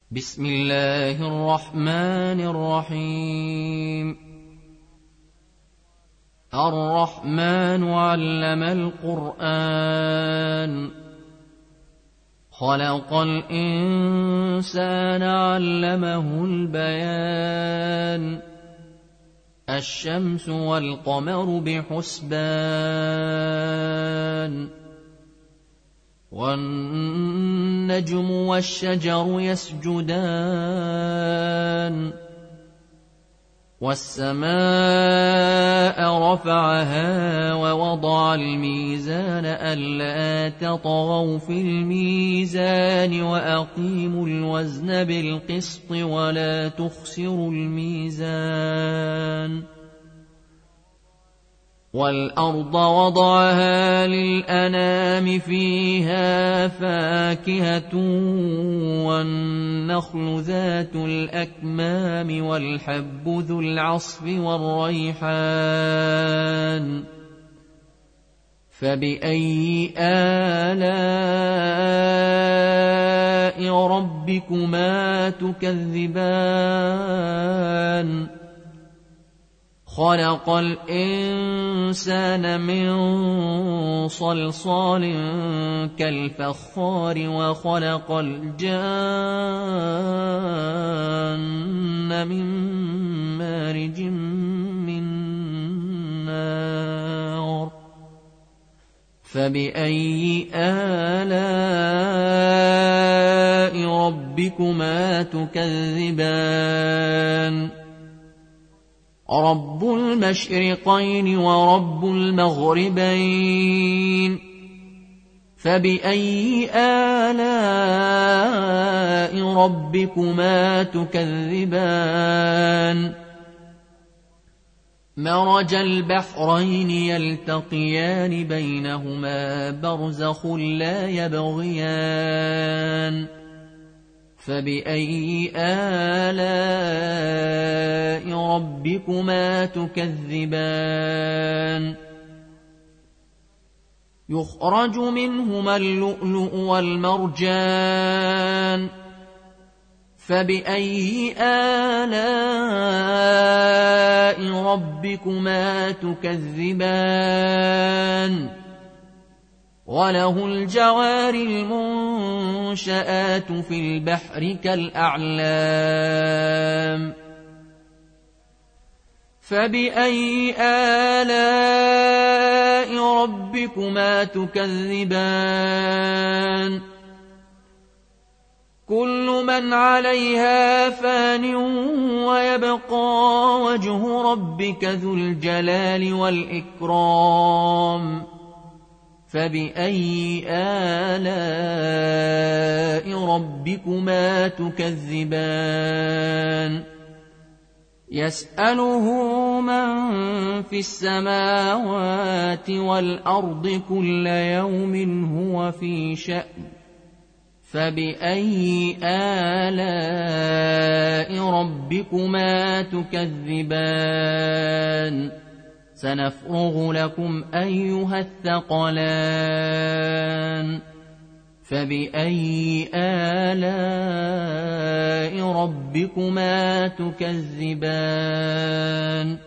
بسم الله الرحمن الرحيم. الرحمن علم القرآن، خلق الإنسان علمه البيان. الشمس والقمر بحسبان، والنجم والشجر يسجدان. والسماء رفعها ووضع الميزان ألا تطغوا في الميزان وأقيموا الوزن بالقسط ولا تخسروا الميزان. والأرض وضعها للأنام فيها فاكهة والنخل ذات الأكمام والحب ذو العصف والريحان. فبأي آلاء ربكما تكذبان؟ خلق الإنسان من صلصال كالفخار وخلق الجان من مارج من نار. فبأي آلاء ربكما تكذبان؟ رب المشرقين ورب المغربين. فبأي آلاء ربكما تكذبان؟ مرج البحرين يلتقيان بينهما برزخ لا يبغيان. فبأي آلاء ربكما تكذبان؟ يخرج منهما اللؤلؤ والمرجان. فبأي آلاء ربكما تكذبان؟ وله الجوار المنشآت في البحر كالأعلام. فبأي آلاء ربكما تكذبان؟ كل من عليها فان ويبقى وجه ربك ذو الجلال والإكرام. فبأي آلاء ربكما تكذبان؟ يسأله من في السماوات والأرض كل يوم هو في شأن. فبأي آلاء ربكما تكذبان؟ سنفرغ لكم أيها الثقلان. فبأي آلاء ربكما تكذبان؟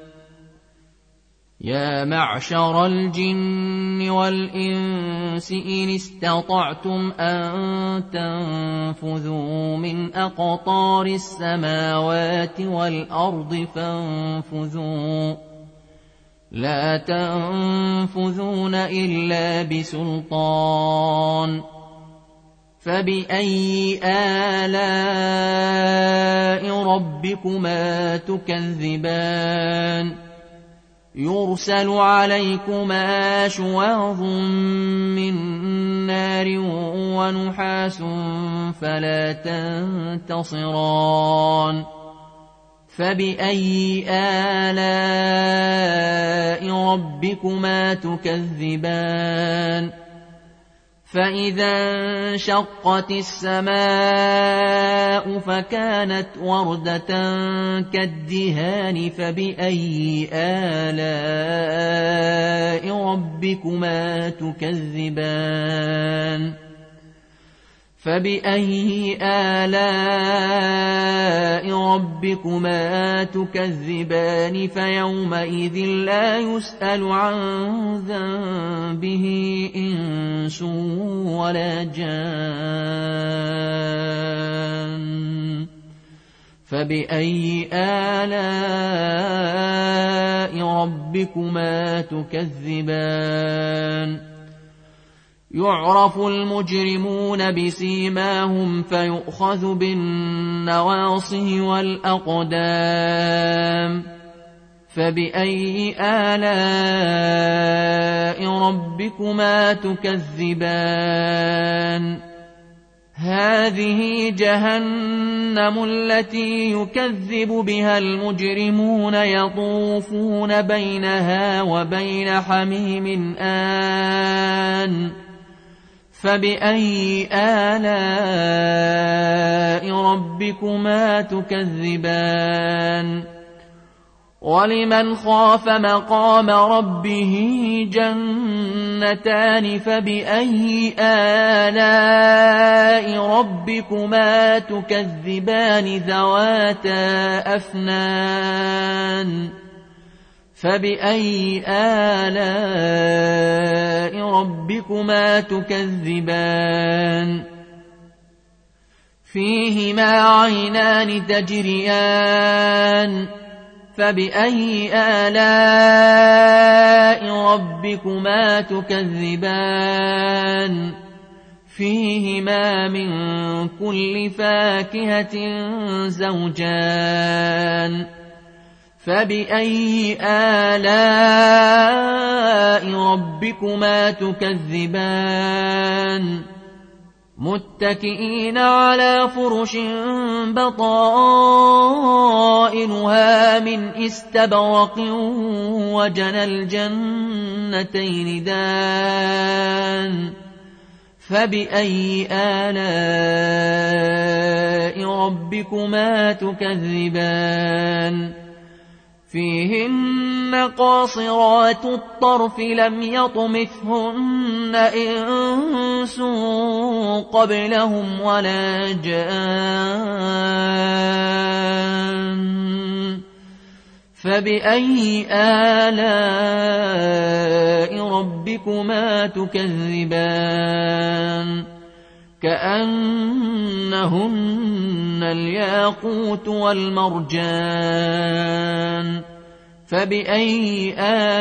يا معشر الجن والإنس إن استطعتم أن تنفذوا من أقطار السماوات والأرض فانفذوا، لا تنفذون إلا بسلطان. فبأي آلاء ربكما تكذبان؟ يرسل عليكما شواظ من نار ونحاس فلا تنتصران. فبأي آلاء ربكما تكذبان؟ فإذا انشقت السماء فكانت وردة كالدهان. فبأي آلاء ربكما تكذبان؟ فبأي آلاء ربكما تكذبان فيومئذ لا يسأل عن ذنبه إنس ولا جان فبأي آلاء ربكما تكذبان يعرف المجرمون بسيماهم فيؤخذ بالنواصي والأقدام فبأي آلاء ربكما تكذبان هذه جهنم التي يكذب بها المجرمون يطوفون بينها وبين حميم آن فبأي آلاء ربكما تكذبان ولمن خاف مقام ربه جنتان فبأي آلاء ربكما تكذبان ذواتا أفنان فبأي آلاء ربكما تكذبان فيهما عينان تجريان فبأي آلاء ربكما تكذبان فيهما من كل فاكهة زوجان فبأي آلاء ربكما تكذبان متكئين على فرش بطائنها من استبرق وجنى الجنتين دان فبأي آلاء ربكما تكذبان فيهن قاصرات الطرف لم يطمثهن إنس قبلهم ولا جان فبأي آلاء ربكما تكذبان كأنهن الياقوت والمرجان فبأي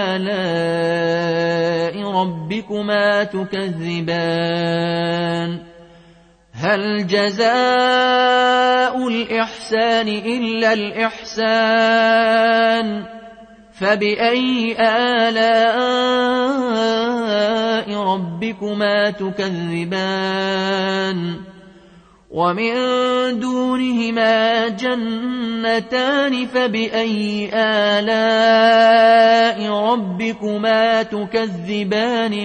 آلاء ربكما تكذبان هل جزاء الإحسان إلا الإحسان فبأي آلاء ربكما تكذبان ومن دونهما جنتان فبأي آلاء ربكما تكذبان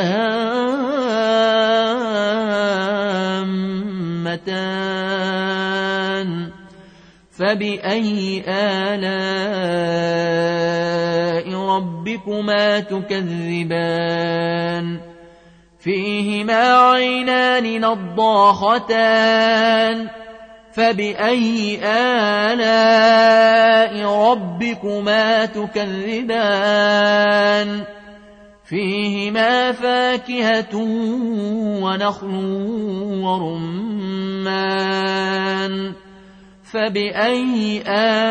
مدهامتان فبأي آلاء ربكما تكذبان فيهما عينان نضاختان فبأي آلاء ربكما تكذبان فيهما فاكهة ونخل ورمان فبأي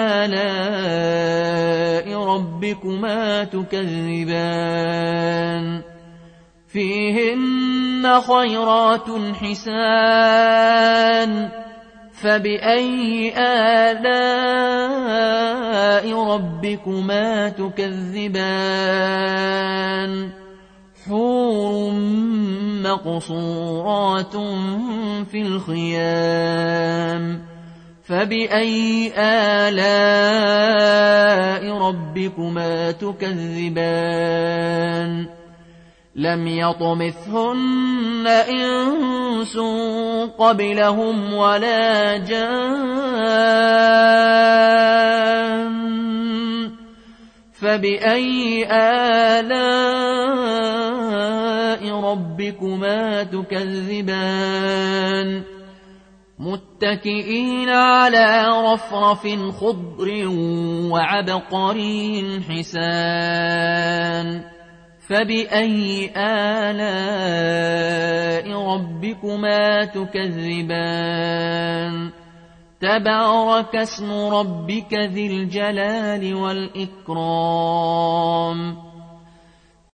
آلاء ربكما تكذبان فيهن خيرات حسان فبأي آلاء ربكما تكذبان حور مقصورات في الخيام فبأي آلاء ربكما تكذبان لم يطمثهن إنس قبلهم ولا جان فبأي آلاء ربكما ربكما تكذبان متكئين على رفرف خضر وعبقري حسان فبأي آلاء ربكما تكذبان تبارك اسم ربك ذي الجلال والإكرام